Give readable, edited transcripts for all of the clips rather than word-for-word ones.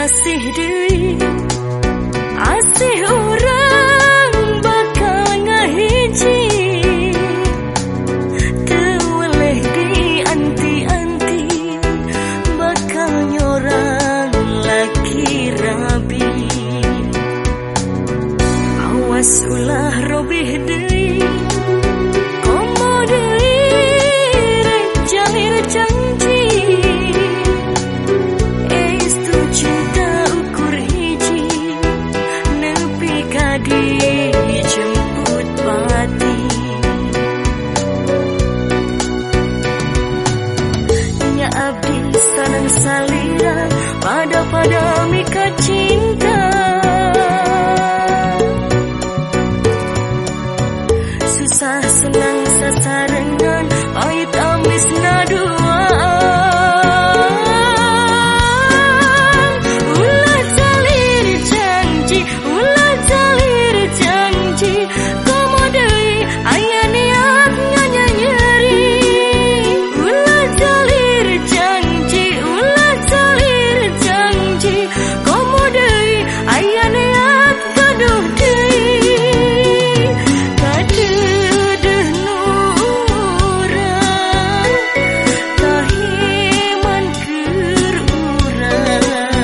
sasih deui asih urang bakal ngahiji teu weleh dianti-anti bakal nyorang laki rabi. Awas ulah robih deui komo deui rek jalir janji dijemput pati. Nya abdi sareng salira pada mika cinta susah senang sasarengan pahit amis naduaan. Ulah calir janji ulah calir janji komo deui aya niat nganyanyeri. Ulah calir janji ulah calir janji komo deui aya niat gaduh deui kadeudeun nurang kahiman keur urang.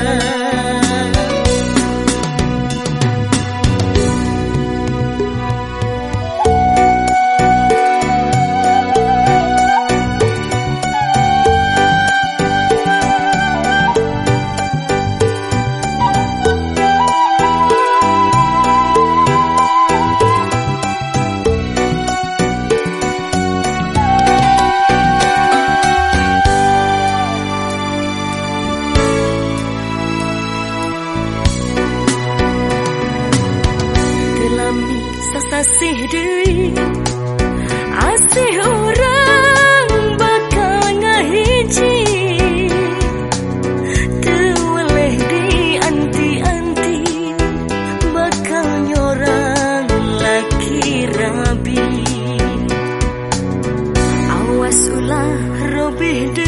Sasih deui asih urang bakal ngahiji teu weleh dianti-anti bakal nyorang laki rabi. Awas ulah robih deui